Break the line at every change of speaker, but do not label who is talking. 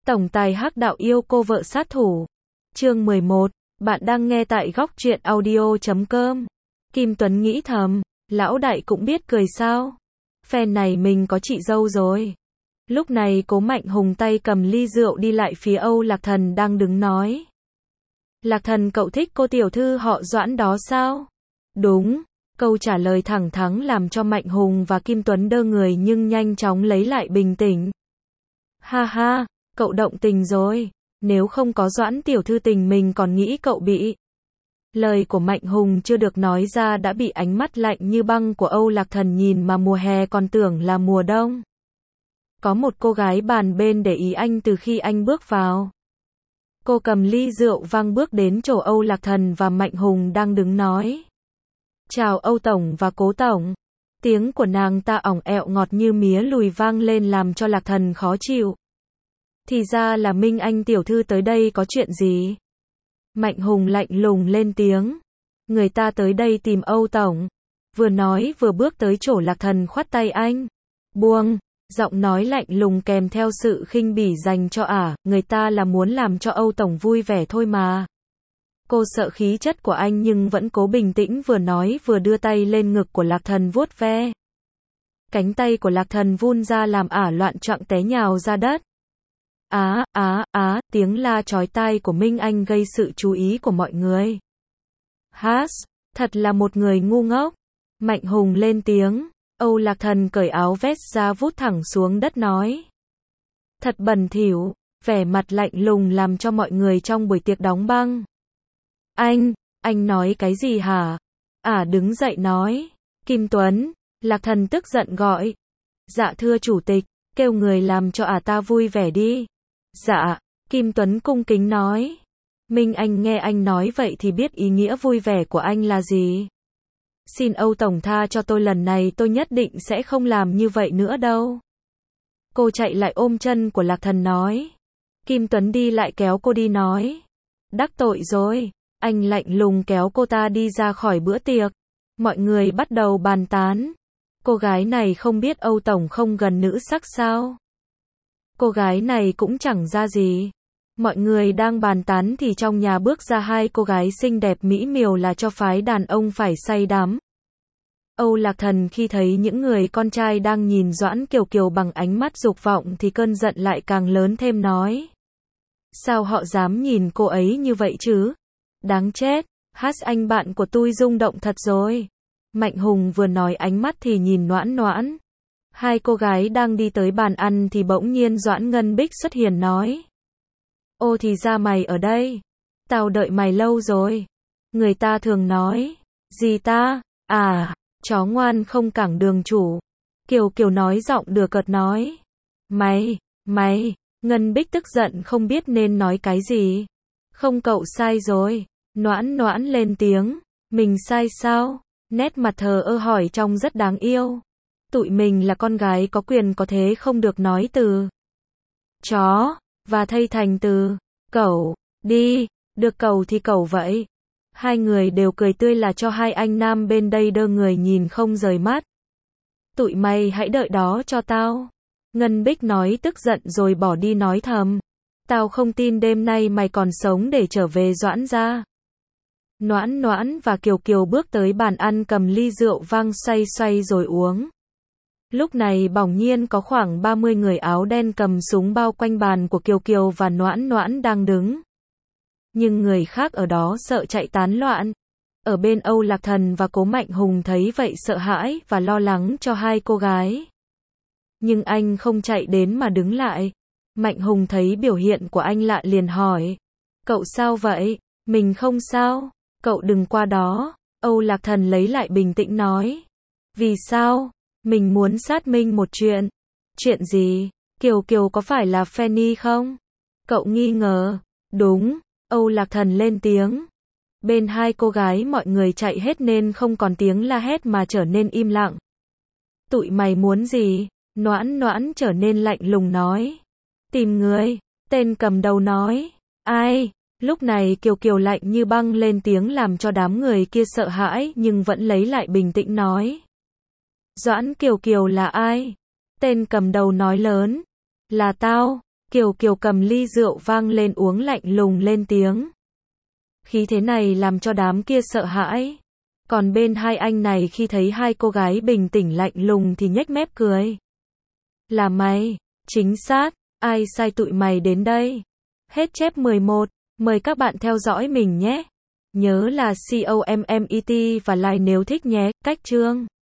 Tổng tài hắc đạo yêu cô vợ sát thủ. Chương 11. Bạn đang nghe tại góc truyện audio.com. Kim Tuấn nghĩ thầm, lão đại cũng biết cười sao. Phen này mình có chị dâu rồi. Lúc này Cố Mạnh Hùng tay cầm ly rượu đi lại phía Âu Lạc Thần đang đứng nói. Lạc Thần, cậu thích cô tiểu thư họ Doãn đó sao? Đúng. Câu trả lời thẳng thắn làm cho Mạnh Hùng và Kim Tuấn đơ người nhưng nhanh chóng lấy lại bình tĩnh. Ha ha, cậu động tình rồi. Nếu không có Doãn tiểu thư tình mình còn nghĩ cậu bị. Lời của Mạnh Hùng chưa được nói ra đã bị ánh mắt lạnh như băng của Âu Lạc Thần nhìn mà mùa hè còn tưởng là mùa đông. Có một cô gái bàn bên để ý anh từ khi anh bước vào. Cô cầm ly rượu vang bước đến chỗ Âu Lạc Thần và Mạnh Hùng đang đứng nói. Chào Âu Tổng và Cố Tổng. Tiếng của nàng ta ỏng ẹo ngọt như mía lùi vang lên làm cho Lạc Thần khó chịu. Thì ra là Minh Anh tiểu thư tới đây có chuyện gì? Mạnh Hùng lạnh lùng lên tiếng. Người ta tới đây tìm Âu Tổng. Vừa nói vừa bước tới chỗ Lạc Thần khoát tay anh. Buông. Giọng nói lạnh lùng kèm theo sự khinh bỉ dành cho người ta là muốn làm cho Âu Tổng vui vẻ thôi mà. Cô sợ khí chất của anh nhưng vẫn cố bình tĩnh vừa nói vừa đưa tay lên ngực của Lạc Thần vuốt ve. Cánh tay của Lạc Thần vun ra làm loạn choạng té nhào ra đất. Tiếng la chói tai của Minh Anh gây sự chú ý của mọi người. Thật là một người ngu ngốc. Mạnh Hùng lên tiếng. Âu Lạc Thần cởi áo vest ra vút thẳng xuống đất nói. Thật bẩn thỉu, vẻ mặt lạnh lùng làm cho mọi người trong buổi tiệc đóng băng. Anh nói cái gì hả? Đứng dậy nói. Kim Tuấn, Lạc Thần tức giận gọi. Dạ thưa chủ tịch, kêu người làm cho ta vui vẻ đi. Dạ, Kim Tuấn cung kính nói. Minh Anh nghe anh nói vậy thì biết ý nghĩa vui vẻ của anh là gì. Xin Âu Tổng tha cho tôi, lần này tôi nhất định sẽ không làm như vậy nữa đâu. Cô chạy lại ôm chân của Lạc Thần nói. Kim Tuấn đi lại kéo cô đi nói. Đắc tội rồi. Anh lạnh lùng kéo cô ta đi ra khỏi bữa tiệc. Mọi người bắt đầu bàn tán. Cô gái này không biết Âu Tổng không gần nữ sắc sao? Cô gái này cũng chẳng ra gì. Mọi người đang bàn tán thì trong nhà bước ra hai cô gái xinh đẹp mỹ miều là cho phái đàn ông phải say đắm. Âu Lạc Thần khi thấy những người con trai đang nhìn Doãn Kiều Kiều bằng ánh mắt dục vọng thì cơn giận lại càng lớn thêm nói. Sao họ dám nhìn cô ấy như vậy chứ? Đáng chết, anh bạn của tôi rung động thật rồi. Mạnh Hùng vừa nói ánh mắt thì nhìn Noãn Noãn. Hai cô gái đang đi tới bàn ăn thì bỗng nhiên Doãn Ngân Bích xuất hiện nói. Ô thì ra mày ở đây. Tao đợi mày lâu rồi. Người ta thường nói. Gì ta? Chó ngoan không cản đường chủ. Kiều Kiều nói giọng đùa cợt nói. Mày. Ngân Bích tức giận không biết nên nói cái gì. Không, cậu sai rồi. Noãn Noãn lên tiếng. Mình sai sao? Nét mặt thờ ơ hỏi trông rất đáng yêu. Tụi mình là con gái có quyền có thế không được nói từ chó và thay thành từ cẩu đi. Được cẩu thì cẩu vậy. Hai người đều cười tươi là cho hai anh nam bên đây đơ người nhìn không rời mắt. Tụi mày hãy đợi đó cho tao. Ngân Bích nói tức giận rồi bỏ đi nói thầm. Tao không tin đêm nay mày còn sống để trở về Doãn gia. Noãn Noãn và Kiều Kiều bước tới bàn ăn cầm ly rượu vang xoay xoay rồi uống. Lúc này bỗng nhiên có khoảng 30 người áo đen cầm súng bao quanh bàn của Kiều Kiều và Noãn Noãn đang đứng. Nhưng người khác ở đó sợ chạy tán loạn. Ở bên Âu Lạc Thần và Cố Mạnh Hùng thấy vậy sợ hãi và lo lắng cho hai cô gái. Nhưng anh không chạy đến mà đứng lại. Mạnh Hùng thấy biểu hiện của anh lạ liền hỏi. Cậu sao vậy? Mình không sao. Cậu đừng qua đó. Âu Lạc Thần lấy lại bình tĩnh nói. Vì sao? Mình muốn xác minh một chuyện. Chuyện gì? Kiều Kiều có phải là Fanny không? Cậu nghi ngờ. Đúng. Âu Lạc Thần lên tiếng. Bên hai cô gái mọi người chạy hết nên không còn tiếng la hét mà trở nên im lặng. Tụi mày muốn gì? Noãn Noãn trở nên lạnh lùng nói. Tìm người. Tên cầm đầu nói. Ai? Lúc này Kiều Kiều lạnh như băng lên tiếng làm cho đám người kia sợ hãi nhưng vẫn lấy lại bình tĩnh nói. Doãn Kiều Kiều là ai? Tên cầm đầu nói lớn. Là tao. Kiều Kiều cầm ly rượu vang lên uống lạnh lùng lên tiếng. Khí thế này làm cho đám kia sợ hãi. Còn bên hai anh này khi thấy hai cô gái bình tĩnh lạnh lùng thì nhếch mép cười. Là mày, chính xác, ai sai tụi mày đến đây? Hết chép 11, mời các bạn theo dõi mình nhé. Nhớ là COMMET và like nếu thích nhé, cách chương.